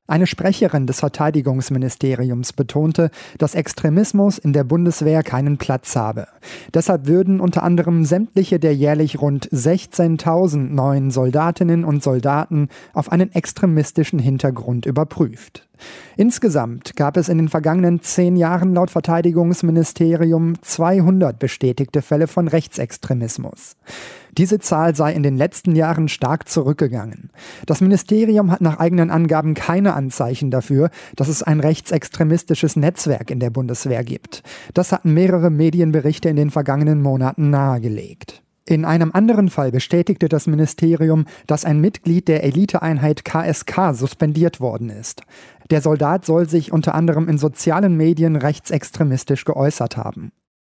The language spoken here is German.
Eine Sprecherin des Verteidigungsministeriums betonte, dass Extremismus in der Bundeswehr keinen Platz habe. Deshalb würden unter anderem sämtliche der jährlich rund 16.000 neuen Soldatinnen und Soldaten auf einen extremistischen Hintergrund überprüft. Insgesamt gab es in den vergangenen 10 Jahren laut Verteidigungsministerium 200 bestätigte Fälle von Rechtsextremismus. Diese Zahl sei in den letzten Jahren stark zurückgegangen. Das Ministerium hat nach eigenen Angaben keine Anzeichen dafür, dass es ein rechtsextremistisches Netzwerk in der Bundeswehr gibt. Das hatten mehrere Medienberichte in den vergangenen Monaten nahegelegt. In einem anderen Fall bestätigte das Ministerium, dass ein Mitglied der Eliteeinheit KSK suspendiert worden ist. Der Soldat soll sich unter anderem in sozialen Medien rechtsextremistisch geäußert haben.